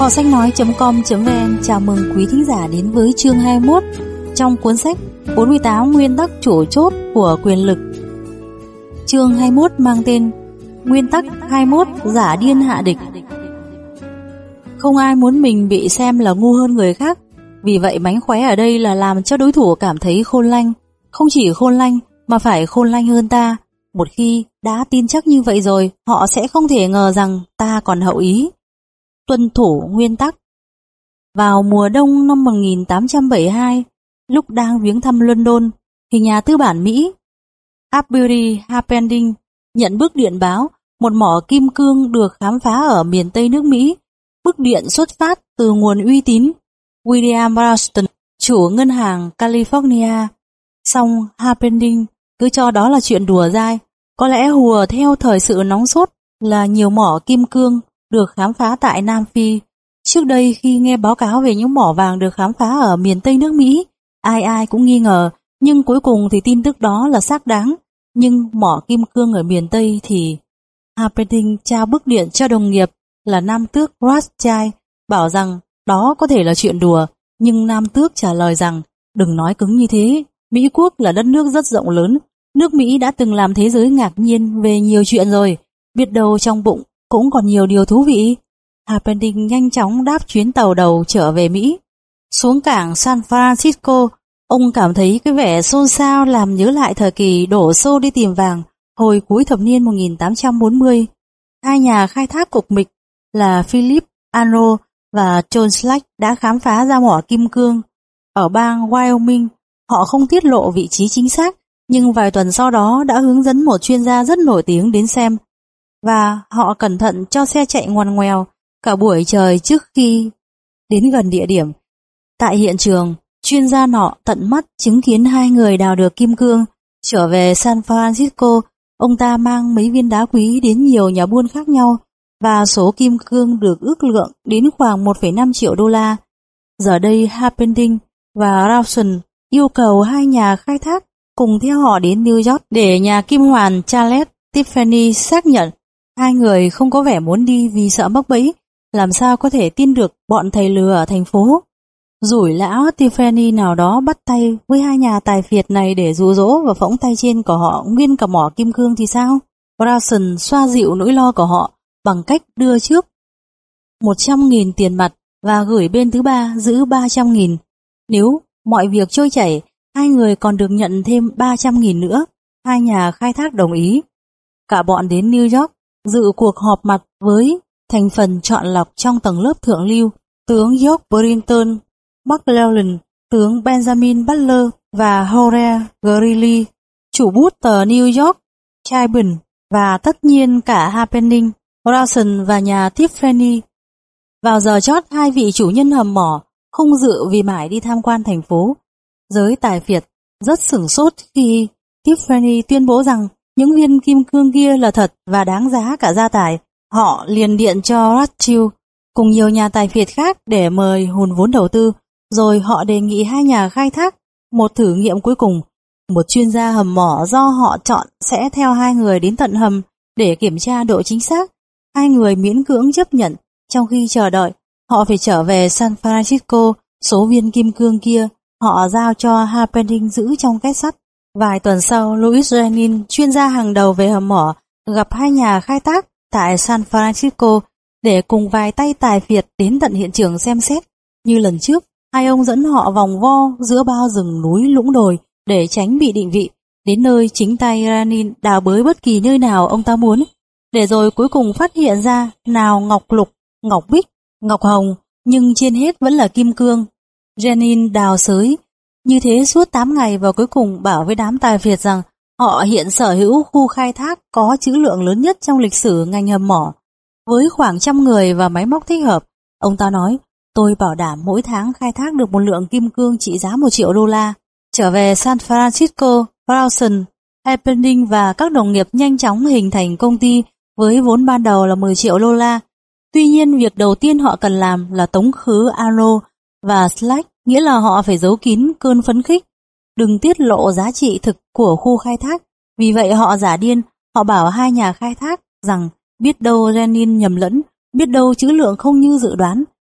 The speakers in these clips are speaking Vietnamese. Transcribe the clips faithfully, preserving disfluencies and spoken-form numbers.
Kho sách nói.com.vn chào mừng quý thính giả đến với chương hai mươi mốt trong cuốn sách bốn mươi tám nguyên tắc chủ chốt của quyền lực. Chương hai mươi mốt mang tên Nguyên tắc hai mươi mốt giả điên hạ địch. Không ai muốn mình bị xem là ngu hơn người khác, vì vậy mánh khóe ở đây là làm cho đối thủ cảm thấy khôn lanh. Không chỉ khôn lanh mà phải khôn lanh hơn ta. Một khi đã tin chắc như vậy rồi, họ sẽ không thể ngờ rằng ta còn hậu ý. Tuân thủ nguyên tắc. Vào mùa đông năm một nghìn tám trăm bảy mươi hai, lúc đang viếng thăm London, thì nhà tư bản Mỹ Avery Happening nhận bức điện báo một mỏ kim cương được khám phá ở miền Tây nước Mỹ. Bức điện xuất phát từ nguồn uy tín William Ralston, chủ ngân hàng California. Song Happening cứ cho đó là chuyện đùa dai, có lẽ hùa theo thời sự nóng sốt là nhiều mỏ kim cương được khám phá tại Nam Phi. Trước đây khi nghe báo cáo về những mỏ vàng được khám phá ở miền Tây nước Mỹ, ai ai cũng nghi ngờ, nhưng cuối cùng thì tin tức đó là xác đáng. Nhưng mỏ kim cương ở miền Tây thì Happening trao bức điện cho đồng nghiệp là Nam tước Rothschild, bảo rằng đó có thể là chuyện đùa, nhưng Nam tước trả lời rằng đừng nói cứng như thế, Mỹ quốc là đất nước rất rộng lớn, nước Mỹ đã từng làm thế giới ngạc nhiên về nhiều chuyện rồi, biết đâu trong bụng cũng còn nhiều điều thú vị. Happening nhanh chóng đáp chuyến tàu đầu trở về Mỹ. Xuống cảng San Francisco, ông cảm thấy cái vẻ xôn xao làm nhớ lại thời kỳ đổ xô đi tìm vàng hồi cuối thập niên một nghìn tám trăm bốn mươi. Hai nhà khai thác cục mịch là Philip Arnold và John Slack đã khám phá ra mỏ kim cương ở bang Wyoming. Họ không tiết lộ vị trí chính xác, nhưng vài tuần sau đó đã hướng dẫn một chuyên gia rất nổi tiếng đến xem, và họ cẩn thận cho xe chạy ngoằn ngoèo cả buổi trời trước khi đến gần địa điểm. Tại hiện trường, chuyên gia nọ tận mắt chứng kiến hai người đào được kim cương. Trở về San Francisco, ông ta mang mấy viên đá quý đến nhiều nhà buôn khác nhau, và số kim cương được ước lượng đến khoảng một phẩy năm triệu đô la. Giờ đây Happening và Rawson yêu cầu hai nhà khai thác cùng theo họ đến New York để nhà kim hoàn Charles Tiffany xác nhận. Hai người không có vẻ muốn đi vì sợ mắc bẫy, làm sao có thể tin được bọn thầy lừa ở thành phố. Rủi lão Tiffany nào đó bắt tay với hai nhà tài phiệt này để dụ dỗ và phỗng tay trên của họ nguyên cả mỏ kim cương thì sao? Rawson xoa dịu nỗi lo của họ bằng cách đưa trước một trăm nghìn tiền mặt và gửi bên thứ ba giữ ba trăm nghìn. Nếu mọi việc trôi chảy, hai người còn được nhận thêm ba trăm nghìn nữa. Hai nhà khai thác đồng ý. Cả bọn đến New York dự cuộc họp mặt với thành phần chọn lọc trong tầng lớp thượng lưu, tướng George Brinton McClellan, tướng Benjamin Butler và Horace Greeley, chủ bút tờ New York Tribune, và tất nhiên cả Happening, Rawson và nhà Tiffany. Vào giờ chót, hai vị chủ nhân hầm mỏ không dự vì mãi đi tham quan thành phố. Giới tài phiệt rất sửng sốt khi Tiffany tuyên bố rằng những viên kim cương kia là thật và đáng giá cả gia tài. Họ liền điện cho Rothschild cùng nhiều nhà tài phiệt khác để mời hùn vốn đầu tư, rồi họ đề nghị hai nhà khai thác một thử nghiệm cuối cùng. Một chuyên gia hầm mỏ do họ chọn sẽ theo hai người đến tận hầm để kiểm tra độ chính xác. Hai người miễn cưỡng chấp nhận. Trong khi chờ đợi, họ phải trở về San Francisco. Số viên kim cương kia họ giao cho Happening giữ trong két sắt. Vài tuần sau, Louis Jennings, chuyên gia hàng đầu về hầm mỏ, gặp hai nhà khai thác tại San Francisco để cùng vài tay tài phiệt đến tận hiện trường xem xét. Như lần trước, hai ông dẫn họ vòng vo giữa bao rừng núi lũng đồi để tránh bị định vị, đến nơi chính tay Jennings đào bới bất kỳ nơi nào ông ta muốn, để rồi cuối cùng phát hiện ra nào ngọc lục, ngọc bích, ngọc hồng, nhưng trên hết vẫn là kim cương. Jennings đào xới như thế suốt tám ngày và cuối cùng bảo với đám tài phiệt rằng họ hiện sở hữu khu khai thác có trữ lượng lớn nhất trong lịch sử ngành hầm mỏ. Với khoảng trăm người và máy móc thích hợp, ông ta nói, tôi bảo đảm mỗi tháng khai thác được một lượng kim cương trị giá một triệu đô la. Trở về San Francisco, Rawson, Happening và các đồng nghiệp nhanh chóng hình thành công ty với vốn ban đầu là mười triệu đô la. Tuy nhiên, việc đầu tiên họ cần làm là tống khứ Arnold và Slack, nghĩa là họ phải giấu kín cơn phấn khích, đừng tiết lộ giá trị thực của khu khai thác. Vì vậy họ giả điên, họ bảo hai nhà khai thác rằng biết đâu Jennings nhầm lẫn, biết đâu trữ lượng không như dự đoán.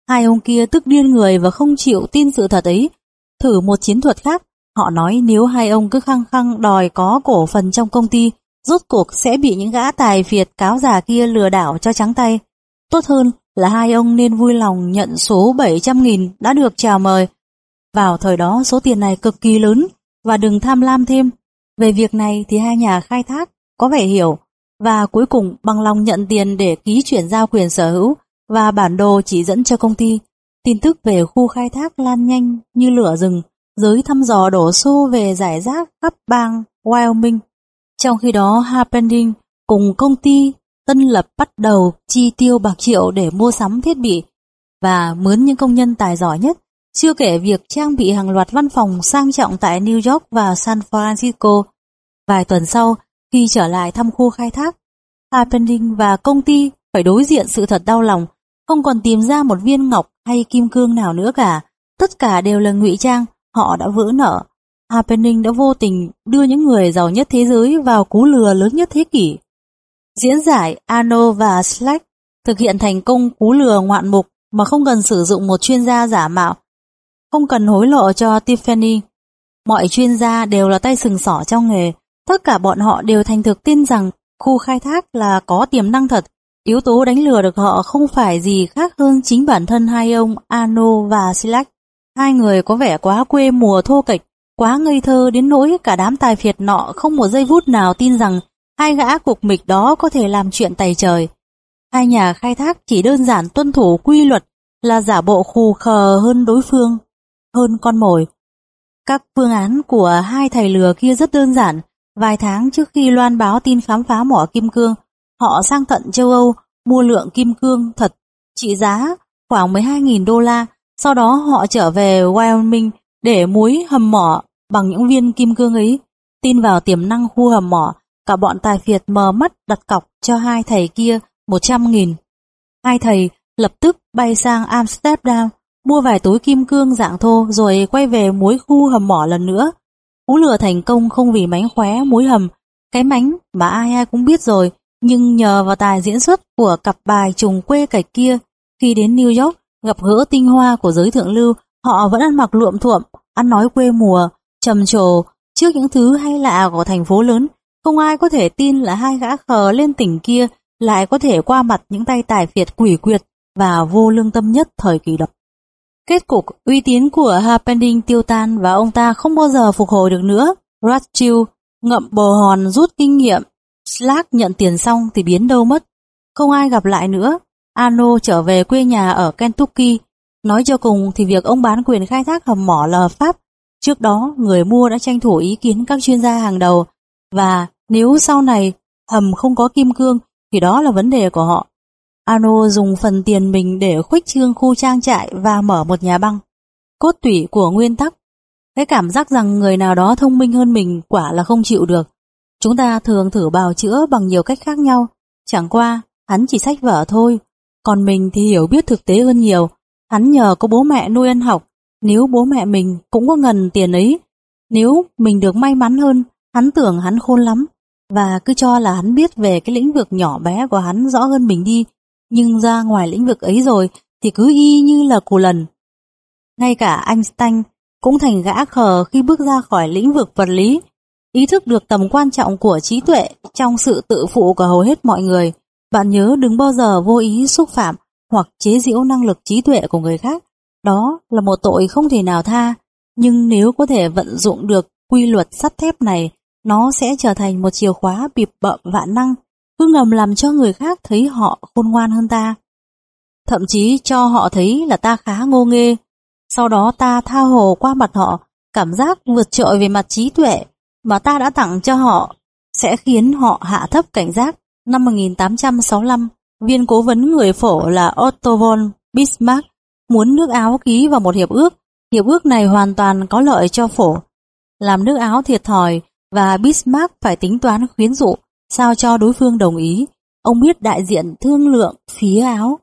Hai ông kia tức điên người và không chịu tin sự thật ấy. Thử một chiến thuật khác, họ nói nếu hai ông cứ khăng khăng đòi có cổ phần trong công ty, rốt cuộc sẽ bị những gã tài phiệt cáo già kia lừa đảo cho trắng tay. Tốt hơn là hai ông nên vui lòng nhận số bảy trăm nghìn đã được chào mời. Vào thời đó số tiền này cực kỳ lớn và đừng tham lam thêm. Về việc này thì hai nhà khai thác có vẻ hiểu và cuối cùng bằng lòng nhận tiền để ký chuyển giao quyền sở hữu và bản đồ chỉ dẫn cho công ty. Tin tức về khu khai thác lan nhanh như lửa rừng, giới thăm dò đổ xô về rải rác khắp bang Wyoming. Trong khi đó Happening cùng công ty Tân Lập bắt đầu chi tiêu bạc triệu để mua sắm thiết bị và mướn những công nhân tài giỏi nhất, chưa kể việc trang bị hàng loạt văn phòng sang trọng tại New York và San Francisco. Vài tuần sau, khi trở lại thăm khu khai thác, Happening và công ty phải đối diện sự thật đau lòng, không còn tìm ra một viên ngọc hay kim cương nào nữa cả. Tất cả đều là ngụy trang, họ đã vỡ nợ. Happening đã vô tình đưa những người giàu nhất thế giới vào cú lừa lớn nhất thế kỷ. Diễn giải Arnold và Slack thực hiện thành công cú lừa ngoạn mục mà không cần sử dụng một chuyên gia giả mạo, không cần hối lộ cho Tiffany. Mọi chuyên gia đều là tay sừng sỏ trong nghề, tất cả bọn họ đều thành thực tin rằng khu khai thác là có tiềm năng thật. Yếu tố đánh lừa được họ không phải gì khác hơn chính bản thân hai ông Arnold và Slack. Hai người có vẻ quá quê mùa thô kệch, quá ngây thơ đến nỗi cả đám tài phiệt nọ không một giây phút nào tin rằng hai gã cục mịch đó có thể làm chuyện tày trời. Hai nhà khai thác chỉ đơn giản tuân thủ quy luật là giả bộ khù khờ hơn đối phương, hơn con mồi. Các phương án của hai thầy lừa kia rất đơn giản. Vài tháng trước khi loan báo tin khám phá mỏ kim cương, họ sang tận châu Âu mua lượng kim cương thật trị giá khoảng mười hai nghìn đô la. Sau đó họ trở về Wyoming để muối hầm mỏ bằng những viên kim cương ấy. Tin vào tiềm năng khu hầm mỏ, cả bọn tài phiệt mờ mắt đặt cọc cho hai thầy kia một trăm nghìn. Hai thầy lập tức bay sang Amsterdam, mua vài túi kim cương dạng thô rồi quay về muối khu hầm mỏ lần nữa. Cú lừa thành công không vì mánh khóe muối hầm, cái mánh mà ai ai cũng biết rồi, nhưng nhờ vào tài diễn xuất của cặp bài trùng quê cạch kia. Khi đến New York gặp gỡ tinh hoa của giới thượng lưu, họ vẫn ăn mặc luộm thuộm, ăn nói quê mùa, trầm trồ trước những thứ hay lạ của thành phố lớn. Không ai có thể tin là hai gã khờ lên tỉnh kia lại có thể qua mặt những tay tài phiệt quỷ quyệt và vô lương tâm nhất thời kỳ đó. Kết cục, uy tín của Happening tiêu tan và ông ta không bao giờ phục hồi được nữa. Rothschild ngậm bồ hòn rút kinh nghiệm. Slack nhận tiền xong thì biến đâu mất. Không ai gặp lại nữa. Arnold trở về quê nhà ở Kentucky. Nói cho cùng thì việc ông bán quyền khai thác hầm mỏ là hợp pháp. Trước đó, người mua đã tranh thủ ý kiến các chuyên gia hàng đầu. Và nếu sau này hầm không có kim cương thì đó là vấn đề của họ. Arnold dùng phần tiền mình để khuếch trương khu trang trại và mở một nhà băng. Cốt tủy của nguyên tắc, cái cảm giác rằng người nào đó thông minh hơn mình quả là không chịu được. Chúng ta thường thử bào chữa bằng nhiều cách khác nhau. Chẳng qua, hắn chỉ sách vở thôi. Còn mình thì hiểu biết thực tế hơn nhiều. Hắn nhờ có bố mẹ nuôi ăn học. Nếu bố mẹ mình cũng có ngần tiền ấy, nếu mình được may mắn hơn, hắn tưởng hắn khôn lắm. Và cứ cho là hắn biết về cái lĩnh vực nhỏ bé của hắn rõ hơn mình đi. Nhưng ra ngoài lĩnh vực ấy rồi thì cứ y như là cù lần. Ngay cả Einstein cũng thành gã khờ khi bước ra khỏi lĩnh vực vật lý. Ý thức được tầm quan trọng của trí tuệ trong sự tự phụ của hầu hết mọi người. Bạn nhớ đừng bao giờ vô ý xúc phạm hoặc chế giễu năng lực trí tuệ của người khác. Đó là một tội không thể nào tha. Nhưng nếu có thể vận dụng được quy luật sắt thép này, nó sẽ trở thành một chìa khóa bịp bợm vạn năng, cứ ngầm làm cho người khác thấy họ khôn ngoan hơn ta. Thậm chí cho họ thấy là ta khá ngô nghê. Sau đó ta tha hồ qua mặt họ, cảm giác vượt trội về mặt trí tuệ mà ta đã tặng cho họ sẽ khiến họ hạ thấp cảnh giác. Năm một nghìn tám trăm sáu mươi lăm, viên cố vấn người phổ là Otto von Bismarck muốn nước Áo ký vào một hiệp ước. Hiệp ước này hoàn toàn có lợi cho phổ, làm nước Áo thiệt thòi và Bismarck phải tính toán khuyến dụ sao cho đối phương đồng ý. Ông biết đại diện thương lượng phía Áo.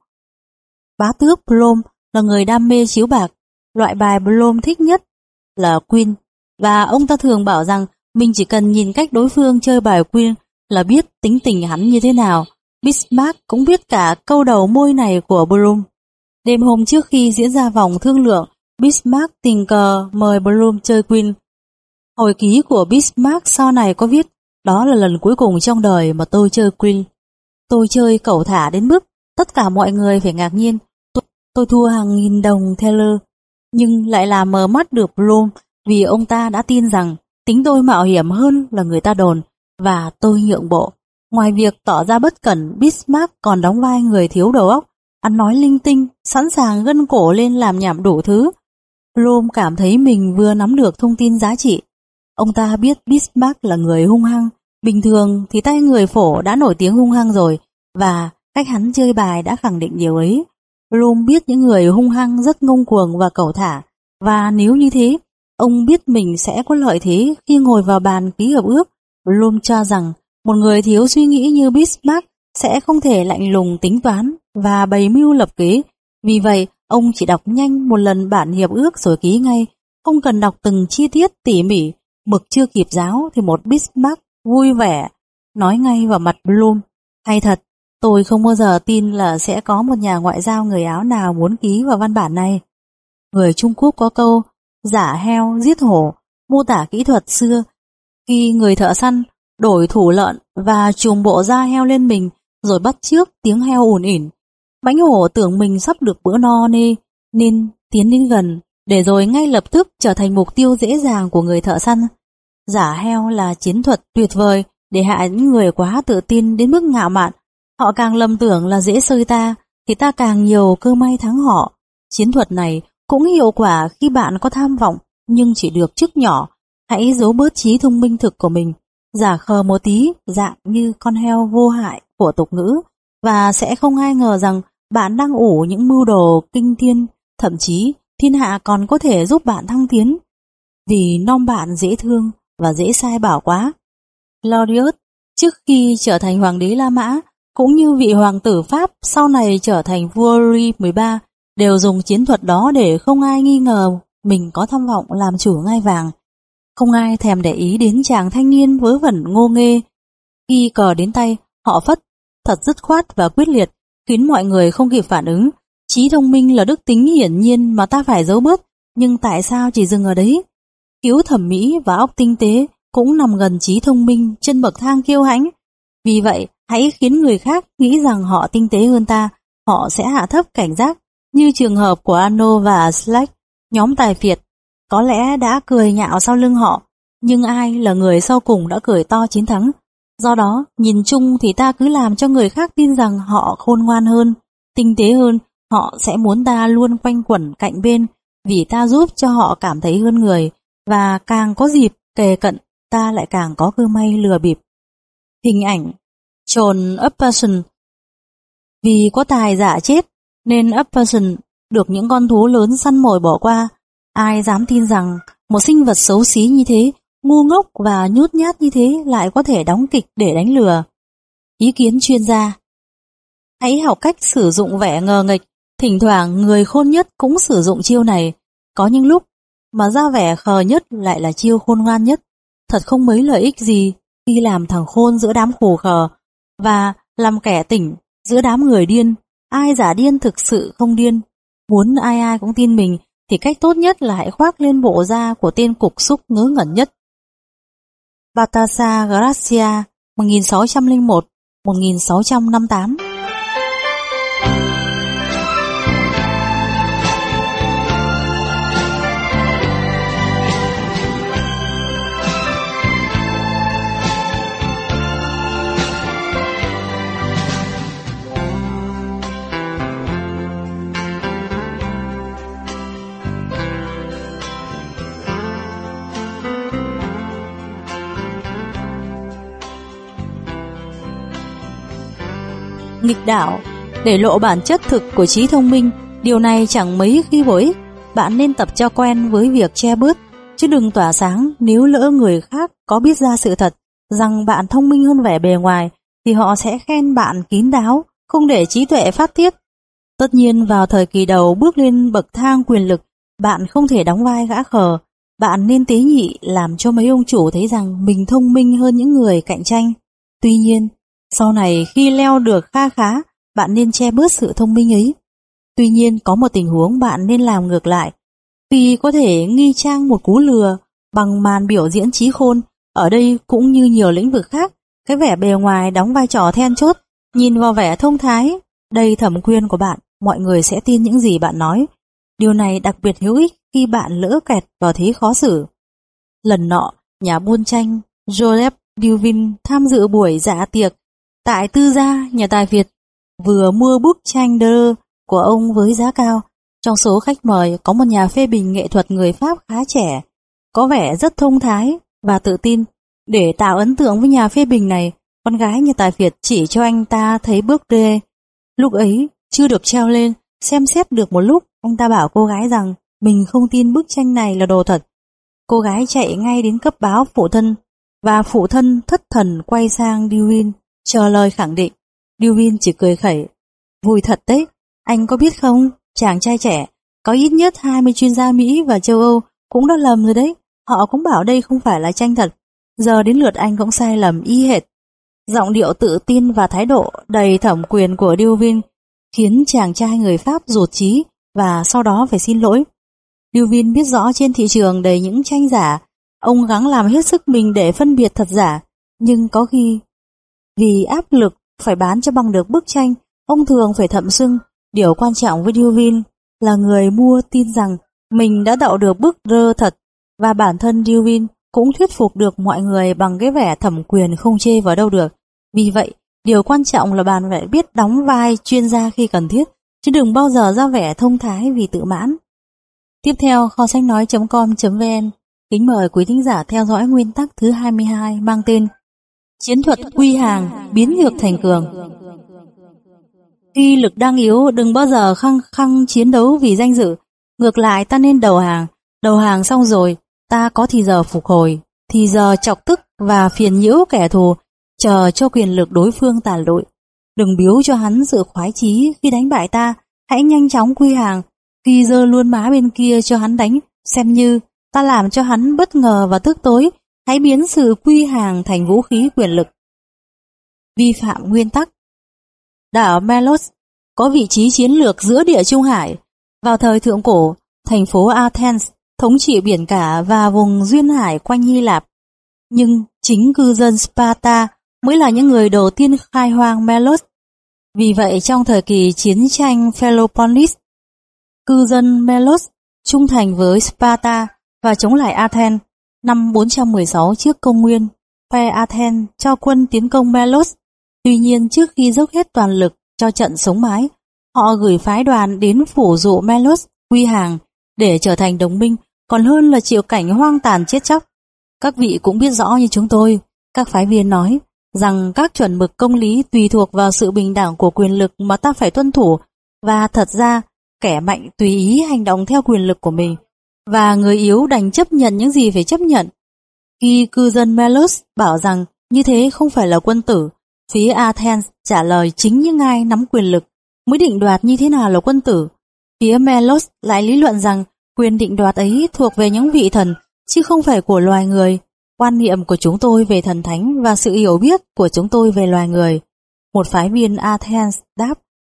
Bá tước Blom là người đam mê chiếu bạc. Loại bài Blom thích nhất là Queen, và ông ta thường bảo rằng mình chỉ cần nhìn cách đối phương chơi bài Queen là biết tính tình hắn như thế nào. Bismarck cũng biết cả câu đầu môi này của Blom. Đêm hôm trước khi diễn ra vòng thương lượng, Bismarck tình cờ mời Bloom chơi Queen. Hồi ký của Bismarck sau này có viết, đó là lần cuối cùng trong đời mà tôi chơi Queen. Tôi chơi cẩu thả đến mức tất cả mọi người phải ngạc nhiên. Tôi, tôi thua hàng nghìn đồng Taylor, nhưng lại làm mờ mắt được Bloom vì ông ta đã tin rằng tính tôi mạo hiểm hơn là người ta đồn, và tôi nhượng bộ. Ngoài việc tỏ ra bất cẩn, Bismarck còn đóng vai người thiếu đầu óc, ăn nói linh tinh, sẵn sàng gân cổ lên làm nhảm đủ thứ. Bloom cảm thấy mình vừa nắm được thông tin giá trị. Ông ta biết Bismarck là người hung hăng, bình thường thì tay người phổ đã nổi tiếng hung hăng rồi, và cách hắn chơi bài đã khẳng định điều ấy. Bloom biết những người hung hăng rất ngông cuồng và cẩu thả, và nếu như thế, ông biết mình sẽ có lợi thế khi ngồi vào bàn ký hợp ước. Bloom cho rằng một người thiếu suy nghĩ như Bismarck sẽ không thể lạnh lùng tính toán và bày mưu lập kế. Vì vậy, ông chỉ đọc nhanh một lần bản hiệp ước rồi ký ngay, không cần đọc từng chi tiết tỉ mỉ. Mực chưa kịp ráo thì một Bismarck vui vẻ nói ngay vào mặt Bloom: hay thật, tôi không bao giờ tin là sẽ có một nhà ngoại giao người Áo nào muốn ký vào văn bản này. Người Trung Quốc có câu giả heo giết hổ, mô tả kỹ thuật xưa khi người thợ săn đổi thủ lợn và trùm bộ da heo lên mình rồi bắt chước tiếng heo ủn ỉn. Bánh hổ tưởng mình sắp được bữa no nê nên tiến đến gần, để rồi ngay lập tức trở thành mục tiêu dễ dàng của người thợ săn. Giả heo là chiến thuật tuyệt vời để hạ những người quá tự tin đến mức ngạo mạn. Họ càng lầm tưởng là dễ xơi ta thì ta càng nhiều cơ may thắng họ. Chiến thuật này cũng hiệu quả khi bạn có tham vọng nhưng chỉ được chức nhỏ. Hãy giấu bớt trí thông minh thực của mình, giả khờ một tí, dạng như con heo vô hại của tục ngữ, và sẽ không ai ngờ rằng bạn đang ủ những mưu đồ kinh thiên. Thậm chí thiên hạ còn có thể giúp bạn thăng tiến, vì nom bạn dễ thương và dễ sai bảo quá. Claudius trước khi trở thành hoàng đế La Mã, cũng như vị hoàng tử Pháp sau này trở thành vua Louis mười ba, đều dùng chiến thuật đó để không ai nghi ngờ mình có tham vọng làm chủ ngai vàng. Không ai thèm để ý đến chàng thanh niên vớ vẩn ngô nghê. Khi cờ đến tay, họ phất thật dứt khoát và quyết liệt, khiến mọi người không kịp phản ứng. Trí thông minh là đức tính hiển nhiên mà ta phải giấu bớt, nhưng tại sao chỉ dừng ở đấy? Khiếu thẩm mỹ và óc tinh tế cũng nằm gần trí thông minh trên bậc thang kiêu hãnh. Vì vậy, hãy khiến người khác nghĩ rằng họ tinh tế hơn ta, họ sẽ hạ thấp cảnh giác. Như trường hợp của Arno và Slack, nhóm tài phiệt có lẽ đã cười nhạo sau lưng họ, nhưng ai là người sau cùng đã cười to chiến thắng. Do đó, nhìn chung thì ta cứ làm cho người khác tin rằng họ khôn ngoan hơn, tinh tế hơn, họ sẽ muốn ta luôn quanh quẩn cạnh bên, vì ta giúp cho họ cảm thấy hơn người, và càng có dịp kề cận, ta lại càng có cơ may lừa bịp. Hình ảnh John Upperson. Vì có tài giả chết, nên Upperson được những con thú lớn săn mồi bỏ qua. Ai dám tin rằng một sinh vật xấu xí như thế, ngu ngốc và nhút nhát như thế lại có thể đóng kịch để đánh lừa. Ý kiến chuyên gia: hãy học cách sử dụng vẻ ngờ nghệch. Thỉnh thoảng người khôn nhất cũng sử dụng chiêu này. Có những lúc mà ra vẻ khờ nhất lại là chiêu khôn ngoan nhất. Thật không mấy lợi ích gì khi làm thằng khôn giữa đám khù khờ, và làm kẻ tỉnh giữa đám người điên. Ai giả điên thực sự không điên. Muốn ai ai cũng tin mình thì cách tốt nhất là hãy khoác lên bộ da của tên cục súc ngớ ngẩn nhất. Baltasar Gracia, một nghìn sáu trăm lẻ một đến một nghìn sáu trăm năm mươi tám. Nghịch đảo để lộ bản chất thực của trí thông minh, điều này chẳng mấy khi bổ ích. Bạn nên tập cho quen với việc che bớt, chứ đừng tỏa sáng. Nếu lỡ người khác có biết ra sự thật rằng bạn thông minh hơn vẻ bề ngoài, thì họ sẽ khen bạn kín đáo, không để trí tuệ phát tiết. Tất nhiên vào thời kỳ đầu bước lên bậc thang quyền lực, bạn không thể đóng vai gã khờ. Bạn nên tế nhị làm cho mấy ông chủ thấy rằng mình thông minh hơn những người cạnh tranh. Tuy nhiên, sau này khi leo được kha khá, bạn nên che bớt sự thông minh ấy. Tuy nhiên có một tình huống bạn nên làm ngược lại. Vì có thể nghi trang một cú lừa bằng màn biểu diễn trí khôn, ở đây cũng như nhiều lĩnh vực khác, cái vẻ bề ngoài đóng vai trò then chốt. Nhìn vào vẻ thông thái, đầy thẩm quyền của bạn, mọi người sẽ tin những gì bạn nói. Điều này đặc biệt hữu ích khi bạn lỡ kẹt vào thế khó xử. Lần nọ, nhà buôn tranh Joseph Duvin tham dự buổi dạ tiệc tại tư gia nhà tài phiệt, vừa mua bức tranh Dơ của ông với giá cao. Trong số khách mời có một nhà phê bình nghệ thuật người Pháp khá trẻ, có vẻ rất thông thái và tự tin. Để tạo ấn tượng với nhà phê bình này, con gái nhà tài phiệt chỉ cho anh ta thấy bức Dê. Lúc ấy chưa được treo lên, xem xét được một lúc, anh ta bảo cô gái rằng mình không tin bức tranh này là đồ thật. Cô gái chạy ngay đến cấp báo phụ thân, và phụ thân thất thần quay sang Duvin chờ lời khẳng định. Duvin chỉ cười khẩy. Vui thật đấy, anh có biết không, chàng trai trẻ, có ít nhất hai mươi chuyên gia Mỹ và châu Âu cũng đã lầm rồi đấy. Họ cũng bảo đây không phải là tranh thật. Giờ đến lượt anh cũng sai lầm y hệt. Giọng điệu tự tin và thái độ đầy thẩm quyền của Duvin khiến chàng trai người Pháp rụt chí và sau đó phải xin lỗi. Duvin biết rõ trên thị trường đầy những tranh giả, ông gắng làm hết sức mình để phân biệt thật giả, nhưng có khi vì áp lực phải bán cho bằng được bức tranh, ông thường phải thậm sưng. Điều quan trọng với Duvin là người mua tin rằng mình đã đậu được bức Dơ thật, và bản thân Duvin cũng thuyết phục được mọi người bằng cái vẻ thẩm quyền không chê vào đâu được. Vì vậy, điều quan trọng là bạn phải biết đóng vai chuyên gia khi cần thiết, chứ đừng bao giờ ra vẻ thông thái vì tự mãn. Tiếp theo, kho sách nói chấm com chấm vn kính mời quý thính giả theo dõi nguyên tắc thứ hai mươi hai mang tên Chiến thuật quy hàng biến nhược thành cường. Khi lực đang yếu, đừng bao giờ khăng khăng chiến đấu vì danh dự. Ngược lại, ta nên đầu hàng. Đầu hàng xong rồi, ta có thì giờ phục hồi, thì giờ chọc tức và phiền nhiễu kẻ thù, chờ cho quyền lực đối phương tàn lụi. Đừng biếu cho hắn sự khoái chí khi đánh bại ta, hãy nhanh chóng quy hàng. Khi giơ luôn má bên kia cho hắn đánh, xem như ta làm cho hắn bất ngờ và tức tối, hãy biến sự quy hàng thành vũ khí quyền lực. Vi phạm nguyên tắc. Đảo Melos có vị trí chiến lược giữa Địa Trung Hải. Vào thời thượng cổ, thành phố Athens thống trị biển cả và vùng duyên hải quanh Hy Lạp. Nhưng chính cư dân Sparta mới là những người đầu tiên khai hoang Melos. Vì vậy trong thời kỳ chiến tranh Peloponnes, cư dân Melos trung thành với Sparta và chống lại Athens. Năm bốn trăm mười sáu trước công nguyên, phe Athens cho quân tiến công Melos. Tuy nhiên trước khi dốc hết toàn lực cho trận sống mái, họ gửi phái đoàn đến phủ dụ Melos quy hàng để trở thành đồng minh, còn hơn là chịu cảnh hoang tàn chết chóc. Các vị cũng biết rõ như chúng tôi, các phái viên nói, rằng các chuẩn mực công lý tùy thuộc vào sự bình đẳng của quyền lực mà ta phải tuân thủ, và thật ra kẻ mạnh tùy ý hành động theo quyền lực của mình, và người yếu đành chấp nhận những gì phải chấp nhận. Khi cư dân Melos bảo rằng như thế không phải là quân tử, phía Athens trả lời chính những ai nắm quyền lực mới định đoạt như thế nào là quân tử. Phía Melos lại lý luận rằng quyền định đoạt ấy thuộc về những vị thần, chứ không phải của loài người. Quan niệm của chúng tôi về thần thánh và sự hiểu biết của chúng tôi về loài người. Một phái viên Athens đáp,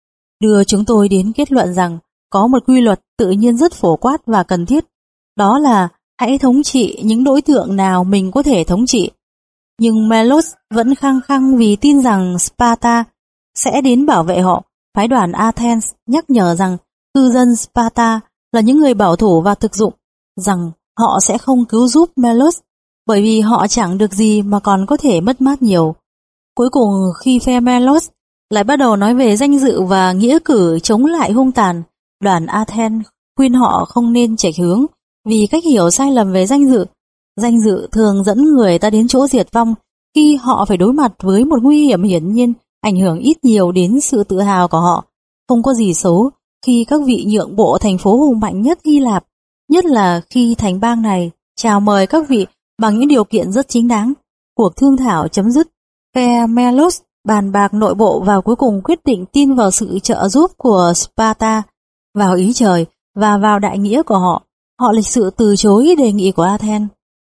đưa chúng tôi đến kết luận rằng có một quy luật tự nhiên rất phổ quát và cần thiết. Đó là hãy thống trị những đối tượng nào mình có thể thống trị. Nhưng Melos vẫn khăng khăng vì tin rằng Sparta sẽ đến bảo vệ họ. Phái đoàn Athens nhắc nhở rằng cư dân Sparta là những người bảo thủ và thực dụng, rằng họ sẽ không cứu giúp Melos, bởi vì họ chẳng được gì mà còn có thể mất mát nhiều. Cuối cùng khi phe Melos lại bắt đầu nói về danh dự và nghĩa cử chống lại hung tàn, đoàn Athens khuyên họ không nên chệch hướng vì cách hiểu sai lầm về danh dự. Danh dự thường dẫn người ta đến chỗ diệt vong khi họ phải đối mặt với một nguy hiểm hiển nhiên ảnh hưởng ít nhiều đến sự tự hào của họ. Không có gì xấu khi các vị nhượng bộ thành phố hùng mạnh nhất Hy Lạp, nhất là khi thành bang này chào mời các vị bằng những điều kiện rất chính đáng. Cuộc thương thảo chấm dứt, phe Melos bàn bạc nội bộ và cuối cùng quyết định tin vào sự trợ giúp của Sparta, vào ý trời và vào đại nghĩa của họ. Họ lịch sự từ chối đề nghị của Athens.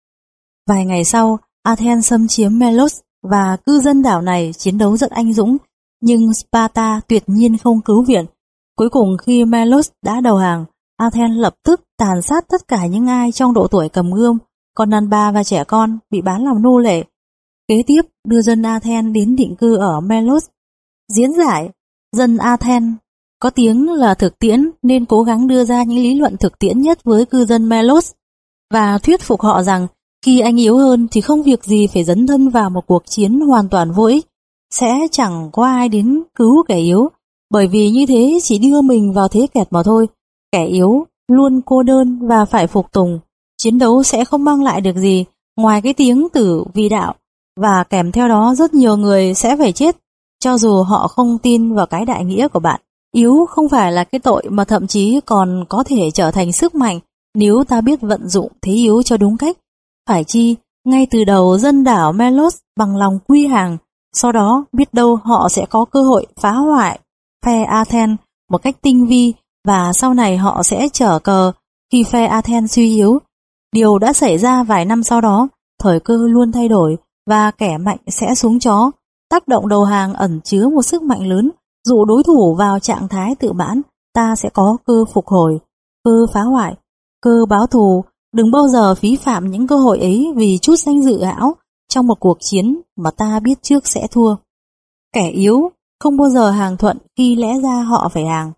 Vài ngày sau, Athens xâm chiếm Melos và cư dân đảo này chiến đấu rất anh dũng, nhưng Sparta tuyệt nhiên không cứu viện. Cuối cùng khi Melos đã đầu hàng, Athens lập tức tàn sát tất cả những ai trong độ tuổi cầm gươm, còn đàn bà và trẻ con bị bán làm nô lệ. Kế tiếp đưa dân Athens đến định cư ở Melos. Diễn giải, dân Athens có tiếng là thực tiễn nên cố gắng đưa ra những lý luận thực tiễn nhất với cư dân Melos và thuyết phục họ rằng khi anh yếu hơn thì không việc gì phải dấn thân vào một cuộc chiến hoàn toàn vô ích, sẽ chẳng có ai đến cứu kẻ yếu, bởi vì như thế chỉ đưa mình vào thế kẹt mà thôi. Kẻ yếu luôn cô đơn và phải phục tùng, chiến đấu sẽ không mang lại được gì ngoài cái tiếng tử vì đạo, và kèm theo đó rất nhiều người sẽ phải chết, cho dù họ không tin vào cái đại nghĩa của bạn. Yếu không phải là cái tội mà thậm chí còn có thể trở thành sức mạnh nếu ta biết vận dụng thế yếu cho đúng cách. Phải chi, ngay từ đầu dân đảo Melos bằng lòng quy hàng, sau đó biết đâu họ sẽ có cơ hội phá hoại phe Athens một cách tinh vi, và sau này họ sẽ trở cờ khi phe Athens suy yếu. Điều đã xảy ra vài năm sau đó, thời cơ luôn thay đổi và kẻ mạnh sẽ xuống chó. Tác động đầu hàng ẩn chứa một sức mạnh lớn, dụ đối thủ vào trạng thái tự mãn, ta sẽ có cơ phục hồi, cơ phá hoại, cơ báo thù. Đừng bao giờ phí phạm những cơ hội ấy vì chút danh dự ảo trong một cuộc chiến mà ta biết trước sẽ thua. Kẻ yếu không bao giờ hàng thuận khi lẽ ra họ phải hàng.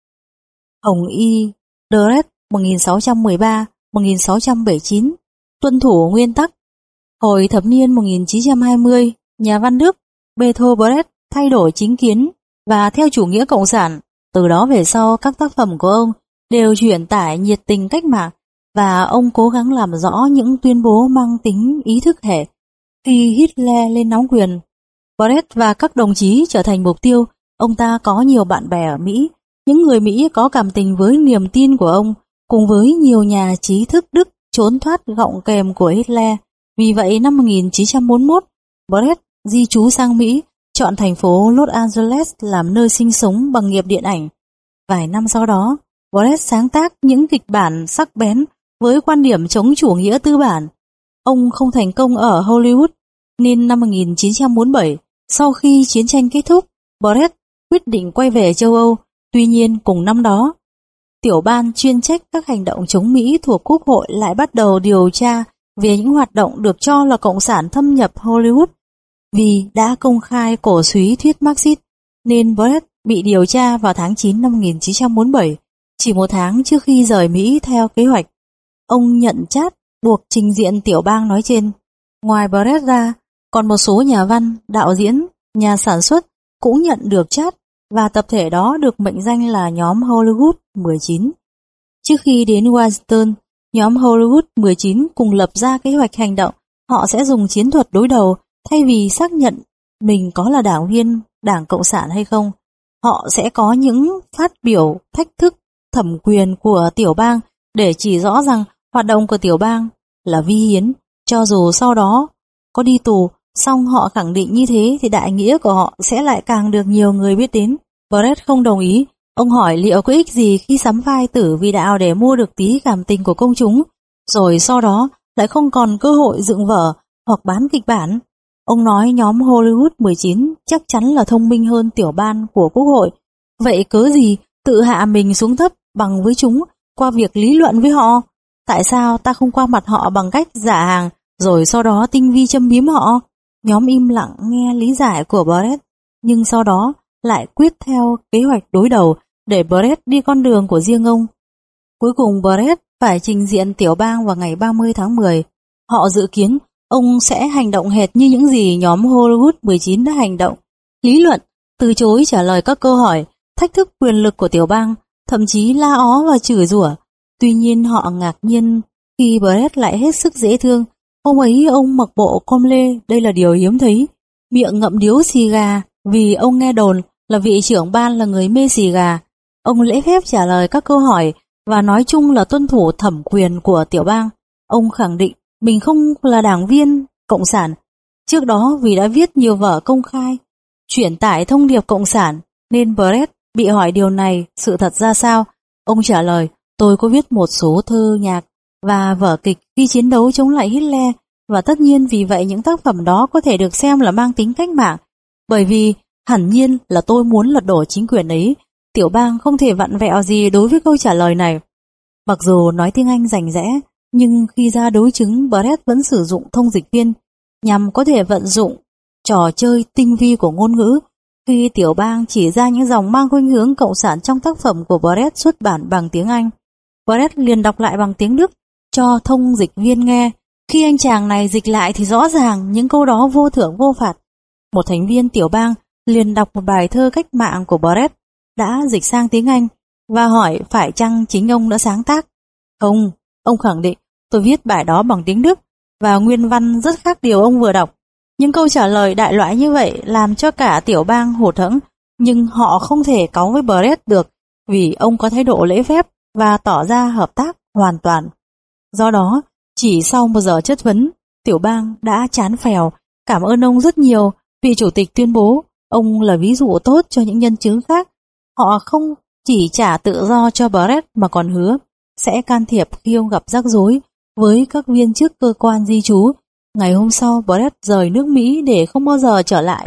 Hồng Y Dret một nghìn sáu trăm mười ba đến một nghìn sáu trăm bảy mươi chín, tuân thủ nguyên tắc. Hồi thập niên một nghìn chín trăm hai mươi, nhà văn Đức Bertolt Brecht thay đổi chính kiến và theo chủ nghĩa cộng sản. Từ đó về sau, các tác phẩm của ông đều truyền tải nhiệt tình cách mạng, và ông cố gắng làm rõ những tuyên bố mang tính ý thức hệ. Khi Hitler lên nắm quyền, Brecht và các đồng chí trở thành mục tiêu. Ông ta có nhiều bạn bè ở Mỹ, những người Mỹ có cảm tình với niềm tin của ông, cùng với nhiều nhà trí thức Đức trốn thoát gọng kềm của Hitler. Vì vậy năm một nghìn chín trăm bốn mươi mốt, Brecht di trú sang Mỹ, chọn thành phố Los Angeles làm nơi sinh sống bằng nghiệp điện ảnh. Vài năm sau đó, Brecht sáng tác những kịch bản sắc bén với quan điểm chống chủ nghĩa tư bản. Ông không thành công ở Hollywood, nên năm một nghìn chín trăm bốn mươi bảy, sau khi chiến tranh kết thúc, Brecht quyết định quay về châu Âu. Tuy nhiên cùng năm đó, tiểu ban chuyên trách các hành động chống Mỹ thuộc Quốc hội lại bắt đầu điều tra về những hoạt động được cho là cộng sản thâm nhập Hollywood. Vì đã công khai cổ suý thuyết Marxist, nên Brecht bị điều tra vào tháng chín năm một nghìn chín trăm bốn mươi bảy, chỉ một tháng trước khi rời Mỹ theo kế hoạch. Ông nhận trát buộc trình diện tiểu bang nói trên. Ngoài Brecht ra, còn một số nhà văn, đạo diễn, nhà sản xuất cũng nhận được trát, và tập thể đó được mệnh danh là nhóm Hollywood mười chín. Trước khi đến Washington, nhóm Hollywood mười chín cùng lập ra kế hoạch hành động. Họ sẽ dùng chiến thuật đối đầu thay vì xác nhận mình có là đảng viên Đảng Cộng sản hay không. Họ sẽ có những phát biểu thách thức thẩm quyền của tiểu bang để chỉ rõ rằng hoạt động của tiểu bang là vi hiến. Cho dù sau đó có đi tù, song họ khẳng định như thế thì đại nghĩa của họ sẽ lại càng được nhiều người biết đến. Brecht không đồng ý. Ông hỏi liệu có ích gì khi sắm vai tử vì đạo để mua được tí cảm tình của công chúng, rồi sau đó lại không còn cơ hội dựng vở hoặc bán kịch bản. Ông nói nhóm Hollywood mười chín chắc chắn là thông minh hơn tiểu ban của Quốc hội. Vậy cớ gì tự hạ mình xuống thấp bằng với chúng qua việc lý luận với họ? Tại sao ta không qua mặt họ bằng cách giả hàng rồi sau đó tinh vi châm biếm họ? Nhóm im lặng nghe lý giải của Brecht, nhưng sau đó lại quyết theo kế hoạch đối đầu để Brecht đi con đường của riêng ông. Cuối cùng Brecht phải trình diện tiểu bang vào ngày ba mươi tháng mười. Họ dự kiến ông sẽ hành động hệt như những gì nhóm Hollywood mười chín đã hành động. Lý luận, từ chối trả lời các câu hỏi, thách thức quyền lực của tiểu bang, thậm chí la ó và chửi rủa. Tuy nhiên họ ngạc nhiên khi Brecht lại hết sức dễ thương. Hôm ấy ông mặc bộ com lê, đây là điều hiếm thấy, miệng ngậm điếu xì gà vì ông nghe đồn là vị trưởng ban là người mê xì gà. Ông lễ phép trả lời các câu hỏi và nói chung là tuân thủ thẩm quyền của tiểu bang. Ông khẳng định mình không là đảng viên cộng sản. Trước đó vì đã viết nhiều vở công khai truyền tải thông điệp cộng sản, nên Brecht bị hỏi điều này sự thật ra sao. Ông trả lời, tôi có viết một số thơ nhạc và vở kịch khi chiến đấu chống lại Hitler, và tất nhiên vì vậy những tác phẩm đó có thể được xem là mang tính cách mạng, bởi vì hẳn nhiên là tôi muốn lật đổ chính quyền ấy, Tiểu bang không thể vặn vẹo gì đối với câu trả lời này. Mặc dù nói tiếng Anh rành rẽ, nhưng khi ra đối chứng, Brett vẫn sử dụng thông dịch viên nhằm có thể vận dụng trò chơi tinh vi của ngôn ngữ. Khi tiểu bang chỉ ra những dòng mang khuynh hướng cộng sản trong tác phẩm của Brett xuất bản bằng tiếng Anh, Brett liền đọc lại bằng tiếng Đức cho thông dịch viên nghe. Khi anh chàng này dịch lại thì rõ ràng những câu đó vô thưởng vô phạt. Một thành viên tiểu bang liền đọc một bài thơ cách mạng của Brett đã dịch sang tiếng Anh và hỏi phải chăng chính ông đã sáng tác. Không, ông khẳng định, tôi viết bài đó bằng tiếng Đức và nguyên văn rất khác điều ông vừa đọc. Những câu trả lời đại loại như vậy làm cho cả tiểu bang hụt hẫng, nhưng họ không thể cáu với Brett được vì ông có thái độ lễ phép và tỏ ra hợp tác hoàn toàn. Do đó, chỉ sau một giờ chất vấn, tiểu bang đã chán phèo, cảm ơn ông rất nhiều. Vị chủ tịch tuyên bố ông là ví dụ tốt cho những nhân chứng khác. Họ không chỉ trả tự do cho Brett mà còn hứa sẽ can thiệp khi ông gặp rắc rối với các viên chức cơ quan di trú. Ngày hôm sau, Brett rời nước Mỹ để không bao giờ trở lại.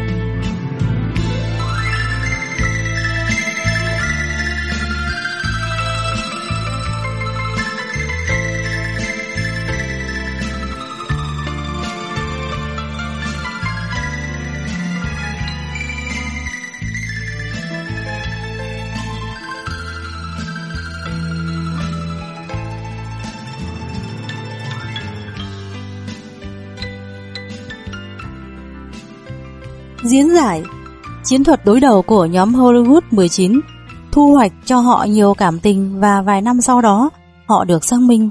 Diễn giải chiến thuật đối đầu của nhóm Hollywood mười chín thu hoạch cho họ nhiều cảm tình và vài năm sau đó họ được xác minh.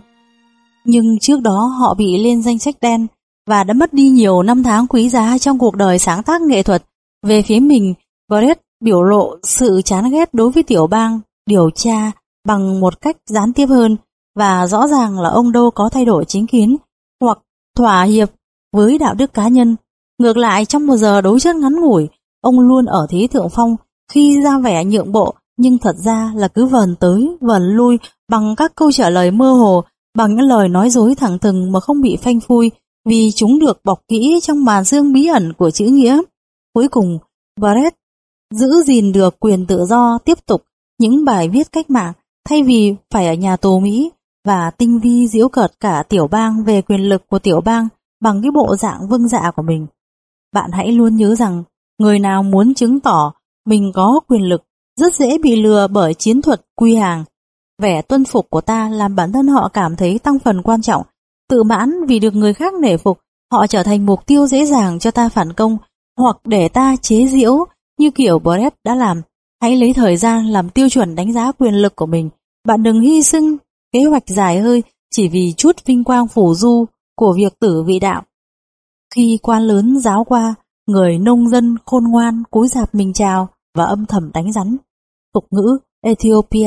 Nhưng trước đó họ bị lên danh sách đen và đã mất đi nhiều năm tháng quý giá trong cuộc đời sáng tác nghệ thuật. Về phía mình, Brett biểu lộ sự chán ghét đối với tiểu bang điều tra bằng một cách gián tiếp hơn, và rõ ràng là ông đâu có thay đổi chính kiến hoặc thỏa hiệp với đạo đức cá nhân. Ngược lại, trong một giờ đối chất ngắn ngủi, ông luôn ở thế thượng phong khi ra vẻ nhượng bộ, nhưng thật ra là cứ vần tới vần lui bằng các câu trả lời mơ hồ, bằng những lời nói dối thẳng thừng mà không bị phanh phui, vì chúng được bọc kỹ trong màn sương bí ẩn của chữ nghĩa. Cuối cùng, Brett giữ gìn được quyền tự do tiếp tục những bài viết cách mạng thay vì phải ở nhà tù Mỹ, và tinh vi giễu cợt cả tiểu bang về quyền lực của tiểu bang bằng cái bộ dạng vâng dạ của mình. Bạn hãy luôn nhớ rằng, người nào muốn chứng tỏ mình có quyền lực rất dễ bị lừa bởi chiến thuật quy hàng. Vẻ tuân phục của ta làm bản thân họ cảm thấy tăng phần quan trọng. Tự mãn vì được người khác nể phục, họ trở thành mục tiêu dễ dàng cho ta phản công hoặc để ta chế giễu như kiểu Brett đã làm. Hãy lấy thời gian làm tiêu chuẩn đánh giá quyền lực của mình. Bạn đừng hy sinh kế hoạch dài hơi chỉ vì chút vinh quang phù du của việc tử vị đạo. Khi quan lớn giáo qua, người nông dân khôn ngoan cúi rạp mình chào và âm thầm đánh rắn. Tục ngữ Ethiopia.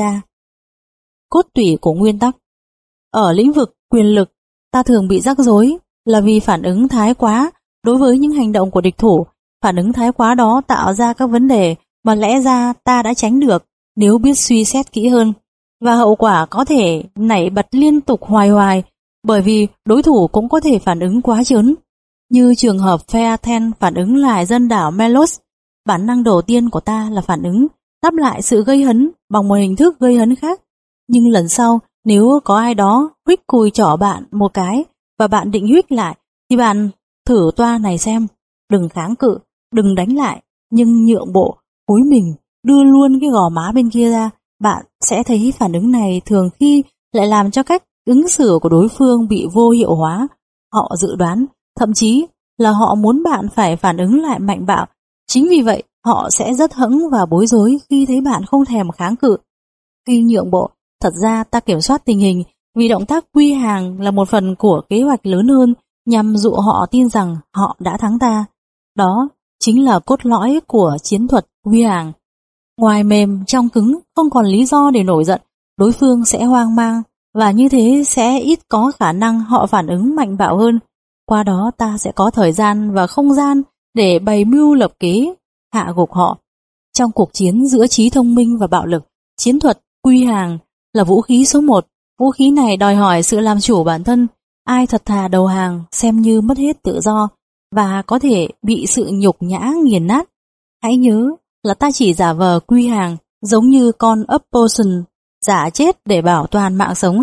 Cốt tủy của nguyên tắc. Ở lĩnh vực quyền lực, ta thường bị rắc rối là vì phản ứng thái quá đối với những hành động của địch thủ. Phản ứng thái quá đó tạo ra các vấn đề mà lẽ ra ta đã tránh được nếu biết suy xét kỹ hơn, và hậu quả có thể nảy bật liên tục hoài hoài, bởi vì đối thủ cũng có thể phản ứng quá chớn. Như trường hợp Phaeton phản ứng lại dân đảo Melos, bản năng đầu tiên của ta là phản ứng đáp lại sự gây hấn bằng một hình thức gây hấn khác. Nhưng lần sau, nếu có ai đó huých cùi chỏ bạn một cái và bạn định huých lại, thì bạn thử toa này xem. Đừng kháng cự, đừng đánh lại, nhưng nhượng bộ, cúi mình, đưa luôn cái gò má bên kia ra. Bạn sẽ thấy phản ứng này thường khi lại làm cho cách ứng xử của đối phương bị vô hiệu hóa. Họ dự đoán, thậm chí là họ muốn bạn phải phản ứng lại mạnh bạo. Chính vì vậy, họ sẽ rất hẫng và bối rối khi thấy bạn không thèm kháng cự. Khi nhượng bộ, thật ra ta kiểm soát tình hình, vì động tác quy hàng là một phần của kế hoạch lớn hơn nhằm dụ họ tin rằng họ đã thắng ta. Đó chính là cốt lõi của chiến thuật quy hàng. Ngoài mềm trong cứng, không còn lý do để nổi giận, đối phương sẽ hoang mang, và như thế sẽ ít có khả năng họ phản ứng mạnh bạo hơn. Qua đó ta sẽ có thời gian và không gian để bày mưu lập kế, hạ gục họ. Trong cuộc chiến giữa trí thông minh và bạo lực, chiến thuật quy hàng là vũ khí số một. Vũ khí này đòi hỏi sự làm chủ bản thân. Ai thật thà đầu hàng xem như mất hết tự do và có thể bị sự nhục nhã nghiền nát. Hãy nhớ là ta chỉ giả vờ quy hàng giống như con opposition giả chết để bảo toàn mạng sống.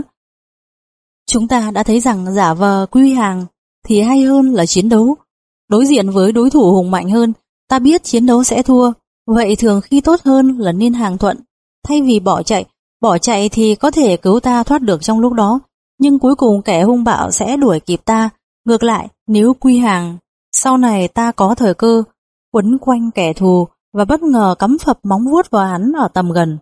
Chúng ta đã thấy rằng giả vờ quy hàng thì hay hơn là chiến đấu. Đối diện với đối thủ hùng mạnh hơn, ta biết chiến đấu sẽ thua, vậy thường khi tốt hơn là nên hàng thuận. Thay vì bỏ chạy, bỏ chạy thì có thể cứu ta thoát được trong lúc đó, nhưng cuối cùng kẻ hung bạo sẽ đuổi kịp ta. Ngược lại, nếu quy hàng, sau này ta có thời cơ quấn quanh kẻ thù và bất ngờ cắm phập móng vuốt vào hắn ở tầm gần.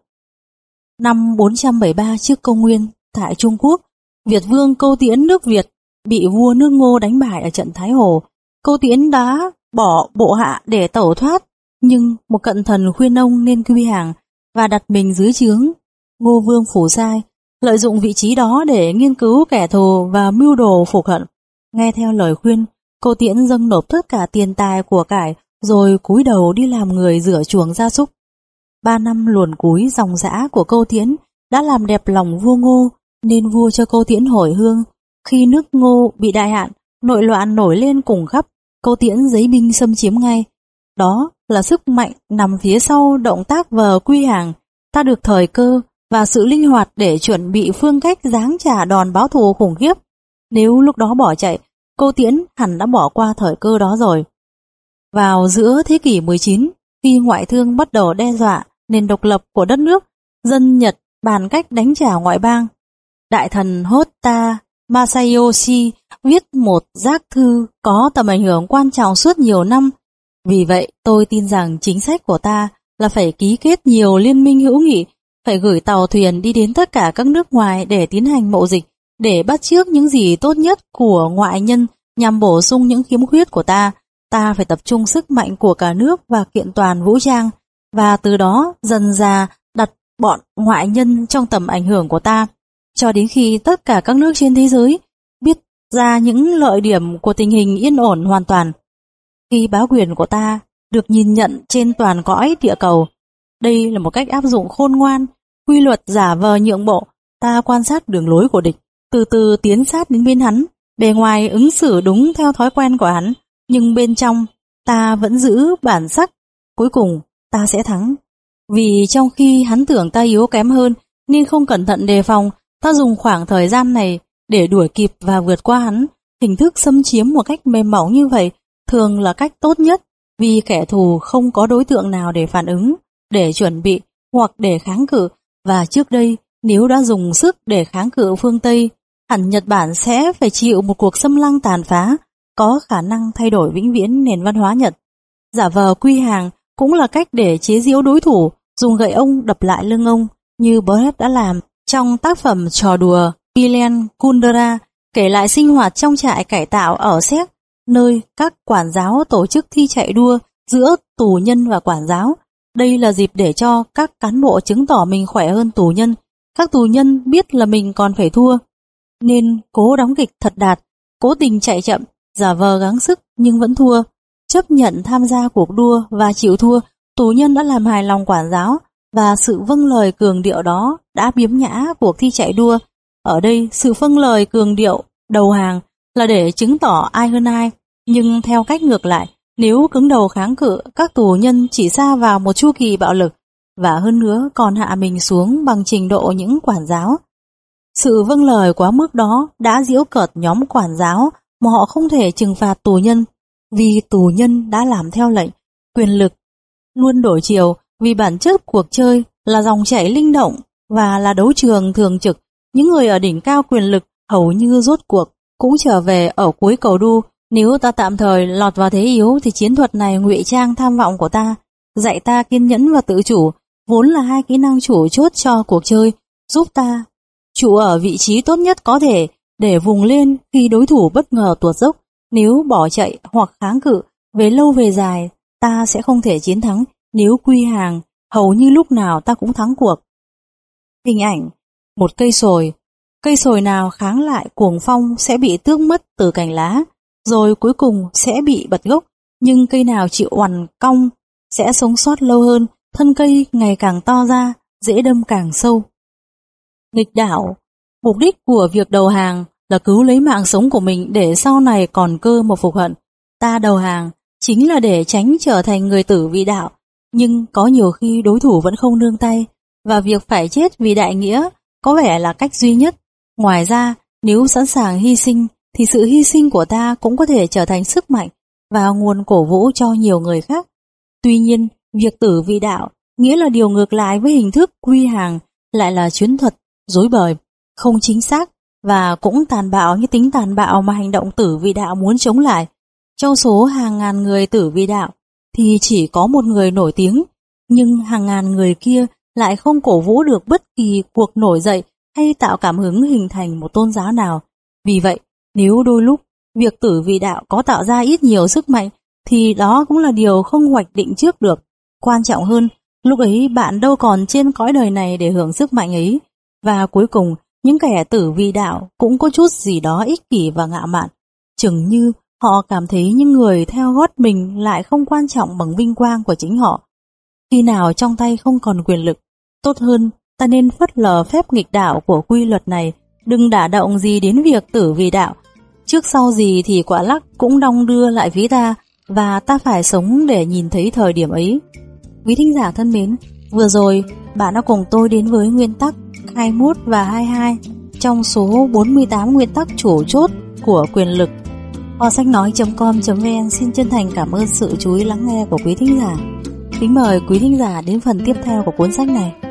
Năm bốn trăm bảy mươi ba trước công nguyên, tại Trung Quốc, Việt vương Câu Tiễn nước Việt bị vua nước Ngô đánh bại ở trận Thái Hồ. Câu Tiễn đã bỏ bộ hạ để tẩu thoát, nhưng một cận thần khuyên ông nên quy hàng và đặt mình dưới trướng Ngô vương Phủ Sai, lợi dụng vị trí đó để nghiên cứu kẻ thù và mưu đồ phục hận. Nghe theo lời khuyên, Câu Tiễn dâng nộp tất cả tiền tài của cải rồi cúi đầu đi làm người rửa chuồng gia súc. Ba năm luồn cúi dòng dã của Câu Tiễn đã làm đẹp lòng vua Ngô, nên vua cho Câu Tiễn hồi hương. Khi nước Ngô bị đại hạn, nội loạn nổi lên cùng khắp, Câu Tiễn giấy binh xâm chiếm ngay. Đó là sức mạnh nằm phía sau động tác vờ quy hàng. Ta được thời cơ và sự linh hoạt để chuẩn bị phương cách giáng trả đòn báo thù khủng khiếp. Nếu lúc đó bỏ chạy, Câu Tiễn hẳn đã bỏ qua thời cơ đó rồi. Vào giữa thế kỷ mười chín, khi ngoại thương bắt đầu đe dọa nền độc lập của đất nước, dân Nhật bàn cách đánh trả ngoại bang. Đại thần Hotta Masayoshi viết một giác thư có tầm ảnh hưởng quan trọng suốt nhiều năm. Vì vậy, tôi tin rằng chính sách của ta là phải ký kết nhiều liên minh hữu nghị, phải gửi tàu thuyền đi đến tất cả các nước ngoài để tiến hành mậu dịch, để bắt chước những gì tốt nhất của ngoại nhân nhằm bổ sung những khiếm khuyết của ta. Ta phải tập trung sức mạnh của cả nước và kiện toàn vũ trang, và từ đó dần dà đặt bọn ngoại nhân trong tầm ảnh hưởng của ta, cho đến khi tất cả các nước trên thế giới biết ra những lợi điểm của tình hình yên ổn hoàn toàn. Khi bá quyền của ta được nhìn nhận trên toàn cõi địa cầu, đây là một cách áp dụng khôn ngoan, quy luật giả vờ nhượng bộ. Ta quan sát đường lối của địch, từ từ tiến sát đến bên hắn, bề ngoài ứng xử đúng theo thói quen của hắn, nhưng bên trong ta vẫn giữ bản sắc. Cuối cùng ta sẽ thắng. Vì trong khi hắn tưởng ta yếu kém hơn nên không cẩn thận đề phòng, ta dùng khoảng thời gian này để đuổi kịp và vượt qua hắn. Hình thức xâm chiếm một cách mềm mỏng như vậy thường là cách tốt nhất, vì kẻ thù không có đối tượng nào để phản ứng, để chuẩn bị hoặc để kháng cự. Và trước đây, nếu đã dùng sức để kháng cự phương Tây, hẳn Nhật Bản sẽ phải chịu một cuộc xâm lăng tàn phá, có khả năng thay đổi vĩnh viễn nền văn hóa Nhật. Giả vờ quy hàng cũng là cách để chế giễu đối thủ, dùng gậy ông đập lại lưng ông, như Brecht đã làm trong tác phẩm trò đùa Pilen Kundera, kể lại sinh hoạt trong trại cải tạo ở Séc, nơi các quản giáo tổ chức thi chạy đua giữa tù nhân và quản giáo. Đây là dịp để cho các cán bộ chứng tỏ mình khỏe hơn tù nhân. Các tù nhân biết là mình còn phải thua, nên cố đóng kịch thật đạt, cố tình chạy chậm, giả vờ gắng sức nhưng vẫn thua. Chấp nhận tham gia cuộc đua và chịu thua, tù nhân đã làm hài lòng quản giáo, và sự vâng lời cường điệu đó đã biếm nhã cuộc thi chạy đua. Ở đây, sự vâng lời cường điệu đầu hàng là để chứng tỏ ai hơn ai, nhưng theo cách ngược lại, nếu cứng đầu kháng cự, các tù nhân chỉ sa vào một chu kỳ bạo lực, và hơn nữa còn hạ mình xuống bằng trình độ những quản giáo. Sự vâng lời quá mức đó đã giễu cợt nhóm quản giáo mà họ không thể trừng phạt tù nhân, vì tù nhân đã làm theo lệnh. Quyền lực luôn đổi chiều, vì bản chất cuộc chơi là dòng chảy linh động và là đấu trường thường trực. Những người ở đỉnh cao quyền lực hầu như rốt cuộc cũng trở về ở cuối cầu đu. Nếu ta tạm thời lọt vào thế yếu thì chiến thuật này ngụy trang tham vọng của ta, dạy ta kiên nhẫn và tự chủ, vốn là hai kỹ năng chủ chốt cho cuộc chơi, giúp ta trụ ở vị trí tốt nhất có thể để vùng lên khi đối thủ bất ngờ tuột dốc. Nếu bỏ chạy hoặc kháng cự, về lâu về dài ta sẽ không thể chiến thắng. Nếu quy hàng, hầu như lúc nào ta cũng thắng cuộc. Hình ảnh một cây sồi. Cây sồi nào kháng lại cuồng phong sẽ bị tước mất từ cành lá, rồi cuối cùng sẽ bị bật gốc, nhưng cây nào chịu oằn cong sẽ sống sót lâu hơn, thân cây ngày càng to ra, rễ đâm càng sâu. Nghịch đảo. Mục đích của việc đầu hàng là cứu lấy mạng sống của mình để sau này còn cơ mà phục hận. Ta đầu hàng chính là để tránh trở thành người tử vì đạo. Nhưng có nhiều khi đối thủ vẫn không nương tay, và việc phải chết vì đại nghĩa có vẻ là cách duy nhất. Ngoài ra, nếu sẵn sàng hy sinh, thì sự hy sinh của ta cũng có thể trở thành sức mạnh và nguồn cổ vũ cho nhiều người khác. Tuy nhiên, việc tử vì đạo nghĩa là điều ngược lại với hình thức quy hàng, lại là chiến thuật, dối bời, không chính xác và cũng tàn bạo như tính tàn bạo mà hành động tử vì đạo muốn chống lại. Trong số hàng ngàn người tử vì đạo thì chỉ có một người nổi tiếng, nhưng hàng ngàn người kia lại không cổ vũ được bất kỳ cuộc nổi dậy hay tạo cảm hứng hình thành một tôn giáo nào. Vì vậy, nếu đôi lúc việc tử vì đạo có tạo ra ít nhiều sức mạnh, thì đó cũng là điều không hoạch định trước được. Quan trọng hơn, lúc ấy bạn đâu còn trên cõi đời này để hưởng sức mạnh ấy. Và cuối cùng, những kẻ tử vì đạo cũng có chút gì đó ích kỷ và ngạo mạn. Chừng như họ cảm thấy những người theo gót mình lại không quan trọng bằng vinh quang của chính họ. Khi nào trong tay không còn quyền lực, tốt hơn ta nên phớt lờ phép nghịch đạo của quy luật này, đừng đả động gì đến việc tử vì đạo. Trước sau gì thì quả lắc cũng đong đưa lại phía ta, và ta phải sống để nhìn thấy thời điểm ấy. Quý thính giả thân mến, vừa rồi bạn đã cùng tôi đến với nguyên tắc hai mươi mốt và hai mươi hai trong số bốn mươi tám nguyên tắc chủ chốt của quyền lực. Kho sách nói chấm com chấm vn xin chân thành cảm ơn sự chú ý lắng nghe của quý thính giả. Kính mời quý thính giả đến phần tiếp theo của cuốn sách này.